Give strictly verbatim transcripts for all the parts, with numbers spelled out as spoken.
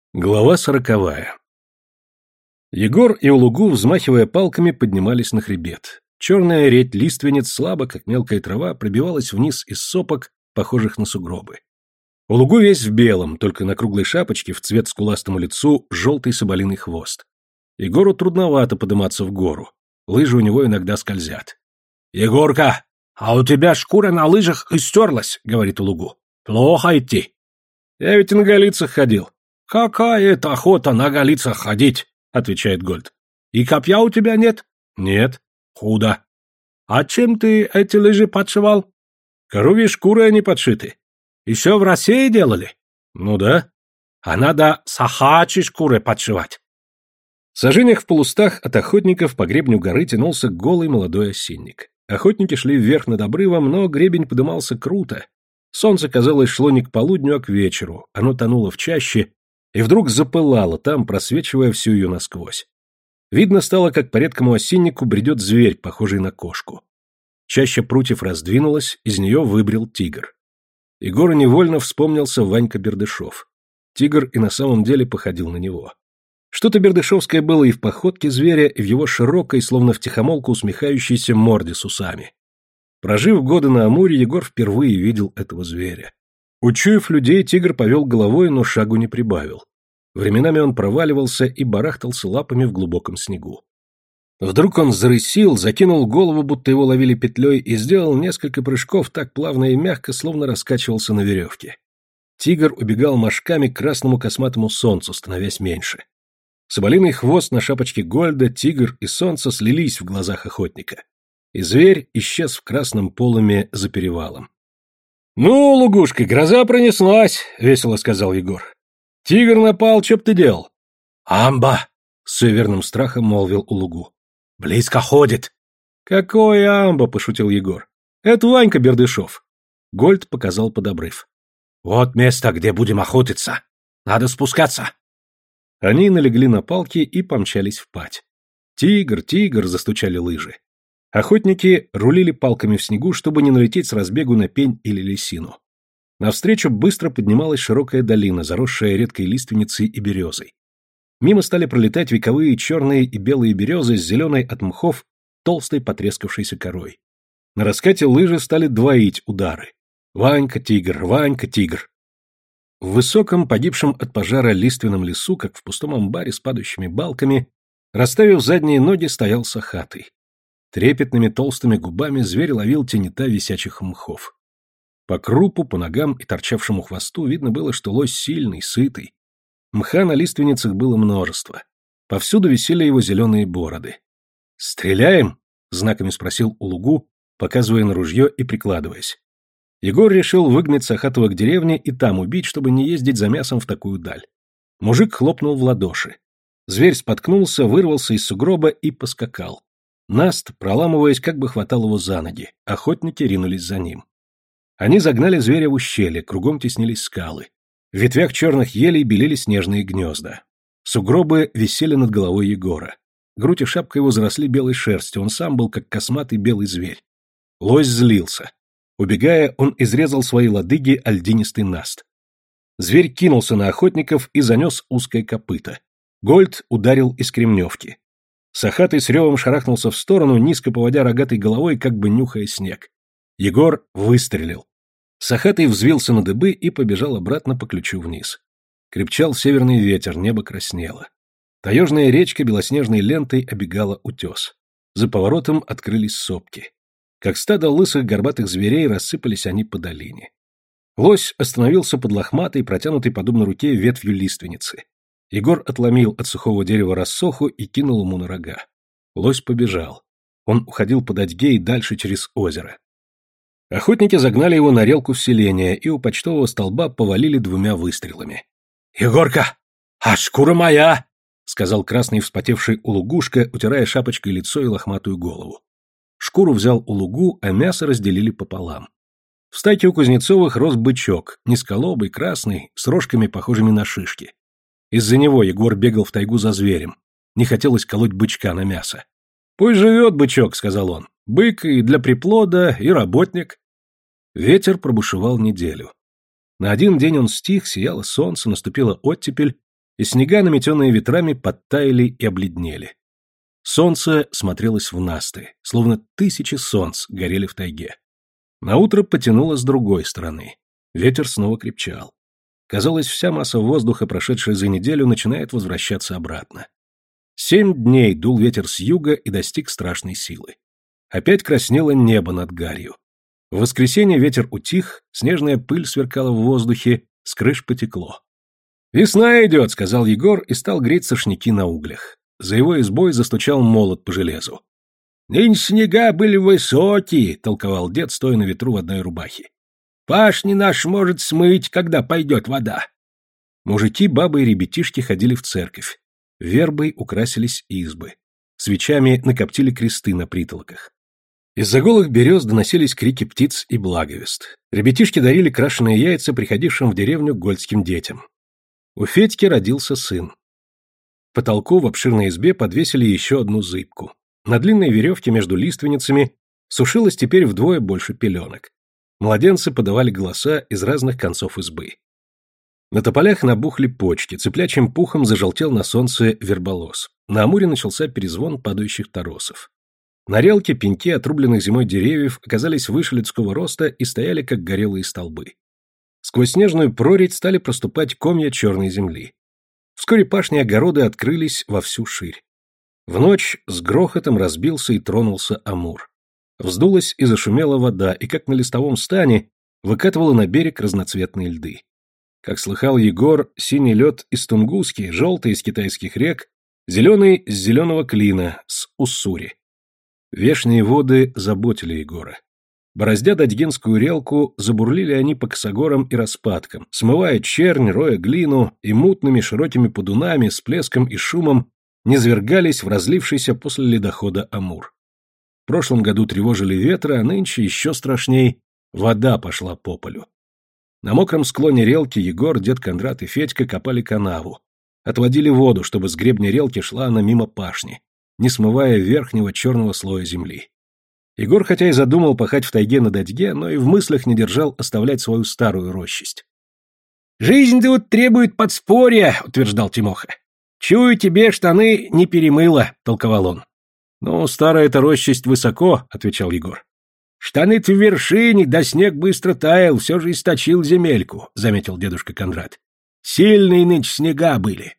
Глава сороковая. Егор и Улугу, взмахивая палками, поднимались на хребет. Черная редь лиственниц, слабо, как мелкая трава, пробивалась вниз из сопок, похожих на сугробы. Улугу весь в белом, только на круглой шапочке, в цвет скуластому лицу, желтый соболиный хвост. Егору трудновато подниматься в гору. Лыжи у него иногда скользят. «Егорка, а у тебя шкура на лыжах истерлась», — говорит Улугу. «Плохо идти». «Я ведь и на голицах ходил». «Какая это охота на голицах ходить?» — отвечает Гольд. «И копья у тебя нет?» «Нет». «Худо. А чем ты эти лыжи подшивал?» «Коровьей шкурой они подшиты». «Еще в России делали?» «Ну да». «А надо сахачьей шкурой подшивать». В саженях в полустах от охотников по гребню горы тянулся голый молодой осинник. Охотники шли вверх над обрывом, но гребень подымался круто. Солнце, казалось, шло не к полудню, а к вечеру. Оно тонуло в чаще, и вдруг запылало там, просвечивая всю ее насквозь. Видно стало, как по редкому осиннику бредет зверь, похожий на кошку. Чаща прутьев раздвинулась, из нее выбрел тигр. Егору невольно вспомнился Ванька Бердышев. Тигр и на самом деле походил на него. Что-то бердышевское было и в походке зверя, и в его широкой, словно втихомолку усмехающейся морде с усами. Прожив годы на Амуре, Егор впервые видел этого зверя. Учуяв людей, тигр повел головой, но шагу не прибавил. Временами он проваливался и барахтался лапами в глубоком снегу. Вдруг он зарысил, закинул голову, будто его ловили петлей, и сделал несколько прыжков так плавно и мягко, словно раскачивался на веревке. Тигр убегал мошками к красному косматому солнцу, становясь меньше. Соболиный хвост на шапочке Гольда, тигр и солнце слились в глазах охотника. И зверь исчез в красном полыме за перевалом. «Ну, Лугушка, гроза пронеслась», — весело сказал Егор. «Тигр напал, чё б ты делал?» «Амба», — с суеверным страхом молвил Улугу. «Близко ходит». «Какой амба?» — пошутил Егор. «Это Ванька Бердышев». Гольд показал под обрыв. «Вот место, где будем охотиться. Надо спускаться». Они налегли на палки и помчались впать. «Тигр, тигр!» — застучали лыжи. Охотники рулили палками в снегу, чтобы не налететь с разбегу на пень или лисину. Навстречу быстро поднималась широкая долина, заросшая редкой лиственницей и березой. Мимо стали пролетать вековые черные и белые березы с зеленой от мхов толстой потрескавшейся корой. На раскате лыжи стали двоить удары. «Ванька-тигр! Ванька-тигр!» В высоком, погибшем от пожара лиственном лесу, как в пустом амбаре с падающими балками, расставив задние ноги, стоял сахатый. Трепетными толстыми губами зверь ловил тенета висячих мхов. По крупу, по ногам и торчавшему хвосту видно было, что лось сильный, сытый. Мха на лиственницах было множество. Повсюду висели его зеленые бороды. «Стреляем?» — знаками спросил Улугу, показывая на ружье и прикладываясь. Егор решил выгнать Сахатова к деревне и там убить, чтобы не ездить за мясом в такую даль. Мужик хлопнул в ладоши. Зверь споткнулся, вырвался из сугроба и поскакал. Наст, проламываясь, как бы хватал его за ноги. Охотники ринулись за ним. Они загнали зверя в ущелье, кругом теснились скалы. В ветвях черных елей белели снежные гнезда. Сугробы висели над головой Егора. Грудь и шапка его заросли белой шерстью, он сам был как косматый белый зверь. Лось злился. Убегая, он изрезал свои лодыги о льдинистый наст. Зверь кинулся на охотников и занес узкое копыто. Гольд ударил из кремневки. Сахатый с ревом шарахнулся в сторону, низко поводя рогатой головой, как бы нюхая снег. Егор выстрелил. Сахатый взвился на дыбы и побежал обратно по ключу вниз. Крепчал северный ветер, небо краснело. Таежная речка белоснежной лентой обегала утес. За поворотом открылись сопки. Как стадо лысых горбатых зверей рассыпались они по долине. Лось остановился под лохматой, протянутой подобно руке ветвью лиственницы. Егор отломил от сухого дерева рассоху и кинул ему на рога. Лось побежал. Он уходил по дадьге и дальше через озеро. Охотники загнали его на релку в селение и у почтового столба повалили двумя выстрелами. «Егорка, а шкура моя!» — сказал красный вспотевший Улугушка, утирая шапочкой лицо и лохматую голову. Шкуру взял Улугу, а мясо разделили пополам. В стайке у Кузнецовых рос бычок, низколобый, красный, с рожками, похожими на шишки. Из-за него Егор бегал в тайгу за зверем. Не хотелось колоть бычка на мясо. «Пусть живет бычок», — сказал он. «Бык и для приплода, и работник». Ветер пробушевал неделю. На один день он стих, сияло солнце, наступила оттепель, и снега, наметенные ветрами, подтаяли и обледнели. Солнце смотрелось в насты, словно тысячи солнц горели в тайге. Наутро потянуло с другой стороны. Ветер снова крепчал. Казалось, вся масса воздуха, прошедшая за неделю, начинает возвращаться обратно. Семь дней дул ветер с юга и достиг страшной силы. Опять краснело небо над гарью. В воскресенье ветер утих, снежная пыль сверкала в воздухе, с крыш потекло. «Весна идет», — сказал Егор и стал греть сошняки на углях. За его избой застучал молот по железу. «Нынче снега были высокие», — толковал дед, стоя на ветру в одной рубахе. «Пашни наш может смыть, когда пойдет вода». Мужики, бабы и ребятишки ходили в церковь. Вербой украсились избы. Свечами накоптили кресты на притолоках. Из-за голых берез доносились крики птиц и благовест. Ребятишки дарили крашеные яйца приходившим в деревню гольдским детям. У Федьки родился сын. К потолку в обширной избе подвесили еще одну зыбку. На длинной веревке между лиственницами сушилось теперь вдвое больше пеленок. Младенцы подавали голоса из разных концов избы. На тополях набухли почки, цыплячьим пухом зажелтел на солнце верболоз. На Амуре начался перезвон падающих торосов. На релке пеньки отрубленных зимой деревьев оказались выше людского роста и стояли, как горелые столбы. Сквозь снежную прорезь стали проступать комья черной земли. Вскоре пашни и огороды открылись во всю ширь. В ночь с грохотом разбился и тронулся Амур. Вздулась и зашумела вода, и, как на листовом стане, выкатывала на берег разноцветные льды. Как слыхал Егор, синий лед из Тунгуски, желтый из китайских рек, зеленый с зеленого клина, с Уссури. Вешние воды заботили Егора. Бороздя Дадьгинскую релку, забурлили они по косогорам и распадкам, смывая чернь, роя глину, и мутными широкими подунами с плеском и шумом низвергались в разлившийся после ледохода Амур. В прошлом году тревожили ветры, а нынче еще страшней — вода пошла по полю. На мокром склоне релки Егор, дед Кондрат и Федька копали канаву, отводили воду, чтобы с гребня релки шла она мимо пашни, не смывая верхнего черного слоя земли. Егор хотя и задумал пахать в тайге на Дадьге, но и в мыслях не держал оставлять свою старую рощисть. «Жизнь тут требует подспорья», — утверждал Тимоха. «Чую, тебе штаны не перемыло», — толковал он. «Ну, старая-то рощисть высоко», — отвечал Егор. «Штаны-то в вершине, да снег быстро таял, все же источил земельку», — заметил дедушка Кондрат. «Сильные нынче снега были».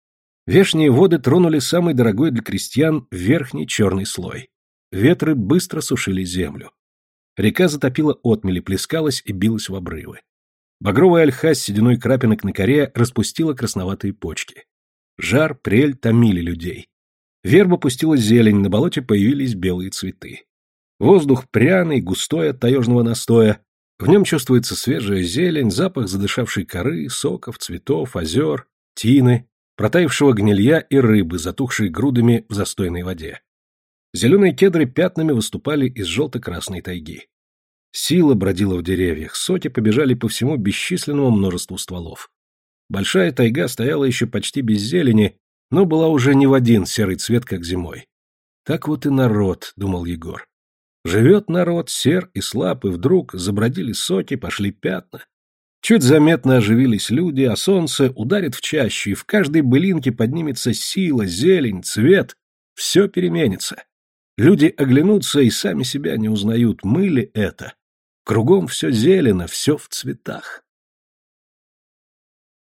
Вешние воды тронули самый дорогой для крестьян верхний черный слой. Ветры быстро сушили землю. Река затопила отмели, плескалась и билась в обрывы. Багровая ольха с сединой крапинок на коре распустила красноватые почки. Жар, прель томили людей. Верба пустила зелень, на болоте появились белые цветы. Воздух пряный, густой от таежного настоя. В нем чувствуется свежая зелень, запах задышавшей коры, соков, цветов, озер, тины, протаявшего гнилья и рыбы, затухшей грудами в застойной воде. Зеленые кедры пятнами выступали из желто-красной тайги. Сила бродила в деревьях, соки побежали по всему бесчисленному множеству стволов. Большая тайга стояла еще почти без зелени, но была уже не в один серый цвет, как зимой. Так вот и народ, думал Егор. Живет народ, сер и слаб, и вдруг забродили соки, пошли пятна. Чуть заметно оживились люди, а солнце ударит в чащу, и в каждой былинке поднимется сила, зелень, цвет. Все переменится. Люди оглянутся и сами себя не узнают, мы ли это. Кругом все зелено, все в цветах.